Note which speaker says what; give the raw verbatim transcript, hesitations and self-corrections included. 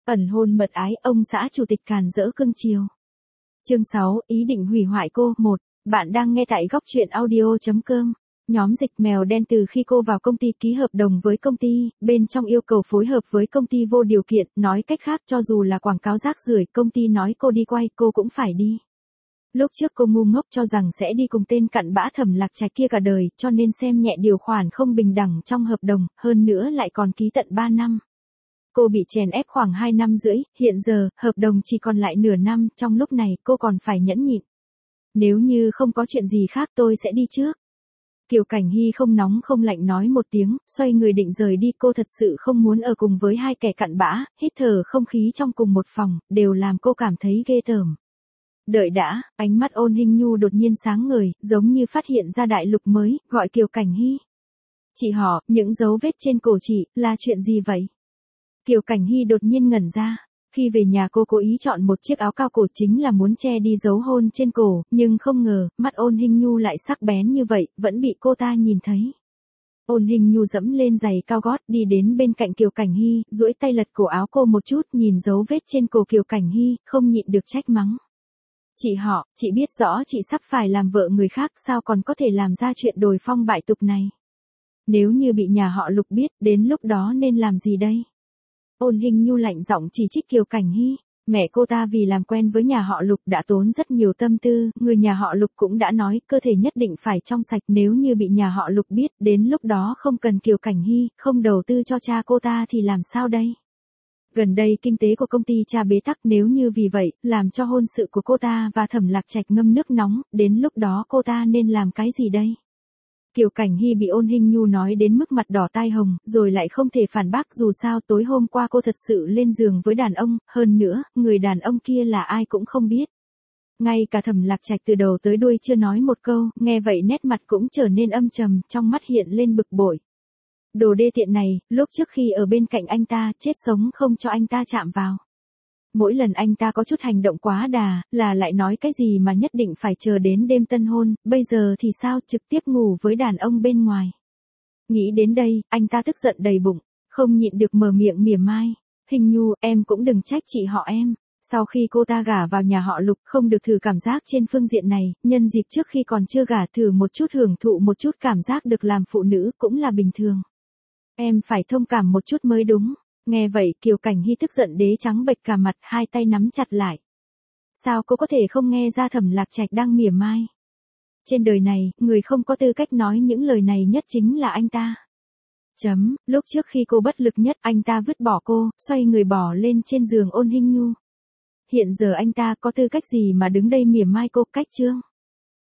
Speaker 1: Ẩn hôn mật ái, ông xã chủ tịch càn rỡ cưng chiều. Chương sáu, ý định hủy hoại cô. một. Bạn đang nghe tại góc truyện audio chấm com. Nhóm dịch mèo đen từ khi cô vào công ty ký hợp đồng với công ty, bên trong yêu cầu phối hợp với công ty vô điều kiện, nói cách khác cho dù là quảng cáo rác rưởi, công ty nói cô đi quay, cô cũng phải đi. Lúc trước cô ngu ngốc cho rằng sẽ đi cùng tên cặn bã Thẩm Lạc Trạch kia cả đời, cho nên xem nhẹ điều khoản không bình đẳng trong hợp đồng, hơn nữa lại còn ký tận ba năm. Cô bị chèn ép khoảng hai năm rưỡi, hiện giờ, hợp đồng chỉ còn lại nửa năm, trong lúc này cô còn phải nhẫn nhịn. Nếu như không có chuyện gì khác tôi sẽ đi trước. Kiều Cảnh Hy không nóng không lạnh nói một tiếng, xoay người định rời đi. Cô thật sự không muốn ở cùng với hai kẻ cặn bã, hít thở không khí trong cùng một phòng, đều làm cô cảm thấy ghê tởm. Đợi đã, ánh mắt Ôn Hinh Nhu đột nhiên sáng ngời, giống như phát hiện ra đại lục mới, gọi Kiều Cảnh Hy. Chị họ, những dấu vết trên cổ chị, là chuyện gì vậy? Kiều Cảnh Hy đột nhiên ngẩn ra. Khi về nhà cô cố ý chọn một chiếc áo cao cổ chính là muốn che đi dấu hôn trên cổ, nhưng không ngờ, mắt Ôn Hinh Nhu lại sắc bén như vậy, vẫn bị cô ta nhìn thấy. Ôn Hinh Nhu dẫm lên giày cao gót đi đến bên cạnh Kiều Cảnh Hy, duỗi tay lật cổ áo cô một chút, nhìn dấu vết trên cổ Kiều Cảnh Hy, không nhịn được trách mắng. Chị họ, chị biết rõ chị sắp phải làm vợ người khác, sao còn có thể làm ra chuyện đồi phong bại tục này? Nếu như bị nhà họ Lục biết, đến lúc đó nên làm gì đây? Ôn Hinh Nhu lạnh giọng chỉ trích Kiều Cảnh Hy. Mẹ cô ta vì làm quen với nhà họ Lục đã tốn rất nhiều tâm tư, người nhà họ Lục cũng đã nói cơ thể nhất định phải trong sạch, nếu như bị nhà họ Lục biết, đến lúc đó không cần Kiều Cảnh Hy, không đầu tư cho cha cô ta thì làm sao đây? Gần đây kinh tế của công ty cha bế tắc, nếu như vì vậy, làm cho hôn sự của cô ta và Thẩm Lạc Trạch ngâm nước nóng, đến lúc đó cô ta nên làm cái gì đây? Kiều Cảnh Hy bị Ôn Hinh Nhu nói đến mức mặt đỏ tai hồng, rồi lại không thể phản bác, dù sao tối hôm qua cô thật sự lên giường với đàn ông, hơn nữa, người đàn ông kia là ai cũng không biết. Ngay cả Thẩm Lạc Trạch từ đầu tới đuôi chưa nói một câu, nghe vậy nét mặt cũng trở nên âm trầm, trong mắt hiện lên bực bội. Đồ đê tiện này, lúc trước khi ở bên cạnh anh ta, chết sống không cho anh ta chạm vào. Mỗi lần anh ta có chút hành động quá đà, là lại nói cái gì mà nhất định phải chờ đến đêm tân hôn, bây giờ thì sao, trực tiếp ngủ với đàn ông bên ngoài. Nghĩ đến đây, anh ta tức giận đầy bụng, không nhịn được mở miệng mỉa mai. Hình Nhu, em cũng đừng trách chị họ em. Sau khi cô ta gả vào nhà họ Lục, không được thử cảm giác trên phương diện này, nhân dịp trước khi còn chưa gả thử một chút, hưởng thụ một chút cảm giác được làm phụ nữ cũng là bình thường. Em phải thông cảm một chút mới đúng. Nghe vậy, Kiều Cảnh Hy tức giận đế trắng bệch cả mặt, hai tay nắm chặt lại. Sao cô có thể không nghe ra Thẩm Lạc Trạch đang mỉa mai? Trên đời này, người không có tư cách nói những lời này nhất chính là anh ta. Chấm, lúc trước khi cô bất lực nhất, anh ta vứt bỏ cô, xoay người bỏ lên trên giường Ôn Hinh Nhu. Hiện giờ anh ta có tư cách gì mà đứng đây mỉa mai cô? Cách chương.